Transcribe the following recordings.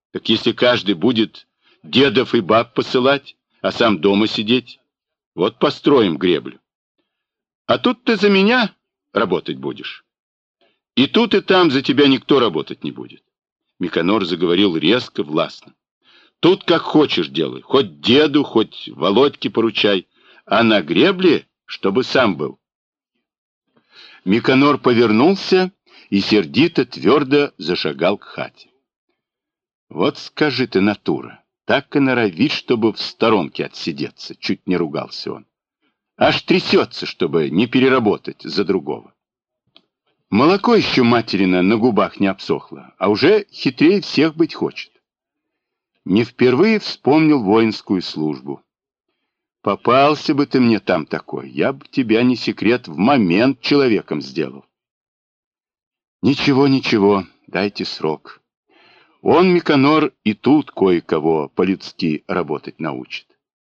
Так если каждый будет дедов и баб посылать, а сам дома сидеть, вот построим греблю. А тут ты за меня работать будешь. И тут, и там за тебя никто работать не будет. Миконор заговорил резко, властно. Тут как хочешь делай, хоть деду, хоть Володьке поручай, а на гребле, чтобы сам был. Миконор повернулся и сердито, твердо зашагал к хате. Вот скажи ты, натура, так и норовит, чтобы в сторонке отсидеться, чуть не ругался он. Аж трясется, чтобы не переработать за другого. Молоко еще материна на губах не обсохло, а уже хитрее всех быть хочет. Не впервые вспомнил воинскую службу. Попался бы ты мне там такой, я бы тебя, не секрет, в момент человеком сделал. Ничего, ничего, дайте срок. Он, Миконор, и тут кое-кого по-людски работать научит.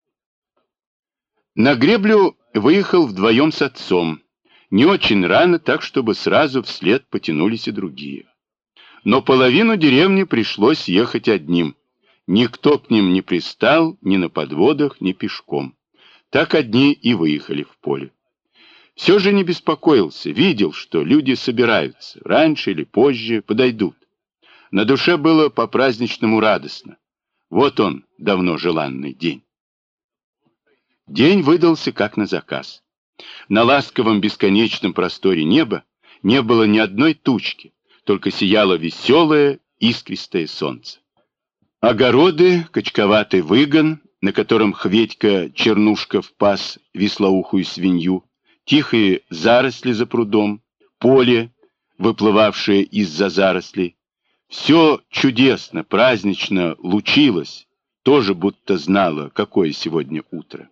На греблю выехал вдвоем с отцом. Не очень рано, так чтобы сразу вслед потянулись и другие. Но половину деревни пришлось ехать одним. Никто к ним не пристал, ни на подводах, ни пешком. Так одни и выехали в поле. Все же не беспокоился, видел, что люди собираются, раньше или позже подойдут. На душе было по-праздничному радостно. Вот он, давно желанный день. День выдался как на заказ. На ласковом бесконечном просторе неба не было ни одной тучки, только сияло веселое искристое солнце. Огороды, качковатый выгон, на котором Хветька Чернушков пас вислоухую свинью, тихие заросли за прудом, поле, выплывавшее из-за зарослей. Все чудесно, празднично лучилось, тоже будто знало, какое сегодня утро.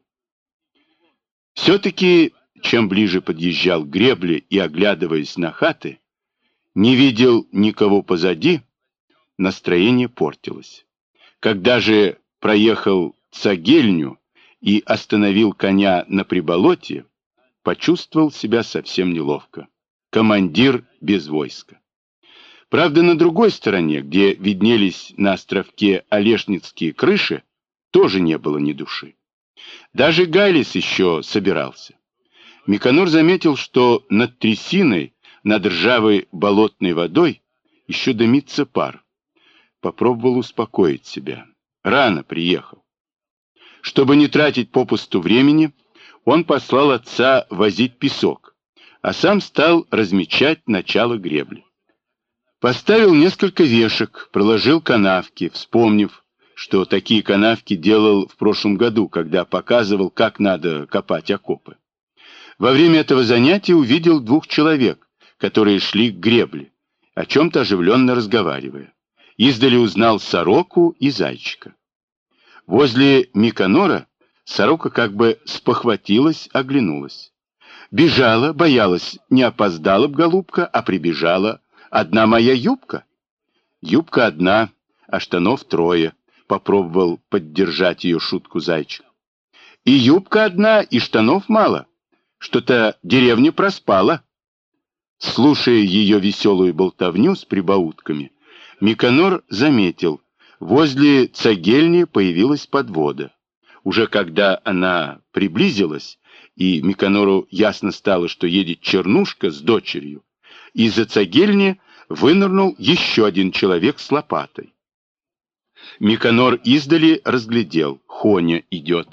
Все-таки, чем ближе подъезжал к гребле и, оглядываясь на хаты, не видел никого позади, настроение портилось. Когда же проехал Цагельню и остановил коня на приболоте, почувствовал себя совсем неловко. Командир без войска. Правда, на другой стороне, где виднелись на островке Олешницкие крыши, тоже не было ни души. Даже Гайлис еще собирался. Миконор заметил, что над трясиной, над ржавой болотной водой еще дымится пар. Попробовал успокоить себя. Рано приехал. Чтобы не тратить попусту времени, он послал отца возить песок, а сам стал размечать начало гребли. Поставил несколько вешек, проложил канавки, вспомнив, что такие канавки делал в прошлом году, когда показывал, как надо копать окопы. Во время этого занятия увидел двух человек, которые шли к гребле, о чем-то оживленно разговаривая. Издали узнал сороку и зайчика. Возле Миконора сорока как бы спохватилась, оглянулась. Бежала, боялась, не опоздала б голубка, а прибежала. Одна моя юбка? Юбка одна, а штанов трое. Попробовал поддержать ее шутку зайчик. И юбка одна, и штанов мало. Что-то деревня проспала. Слушая ее веселую болтовню с прибаутками, Миконор заметил, возле цагельни появилась подвода. Уже когда она приблизилась, и Миконору ясно стало, что едет Чернушка с дочерью, из-за цагельни вынырнул еще один человек с лопатой. Миконор издали разглядел, Хоня идет.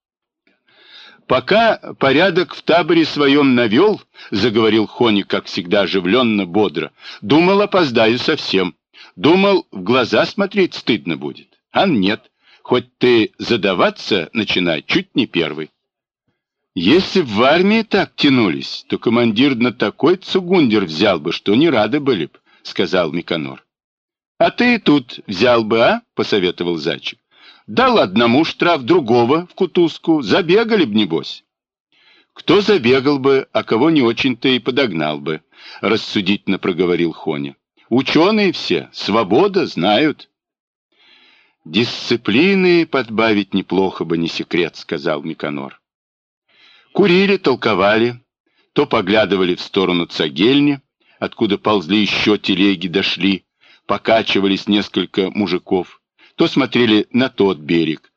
«Пока порядок в таборе своем навел, — заговорил Хоня, как всегда оживленно, бодро, — думал, опоздаю совсем. Думал, в глаза смотреть стыдно будет. А нет, хоть ты задаваться начинай, чуть не первый. Если б в армии так тянулись, то командир на такой цугундер взял бы, что не рады были б, — сказал Миконор. — А ты и тут взял бы, а? — посоветовал зайчик. — Дал одному штраф, другого в кутузку, забегали б, небось. — Кто забегал бы, а кого не очень-то и подогнал бы, — рассудительно проговорил Хоня. — Ученые все, свобода, знают. — Дисциплины подбавить неплохо бы, не секрет, — сказал Миконор. Курили, толковали, то поглядывали в сторону цагельни, откуда ползли еще телеги, дошли, покачивались несколько мужиков, то смотрели на тот берег,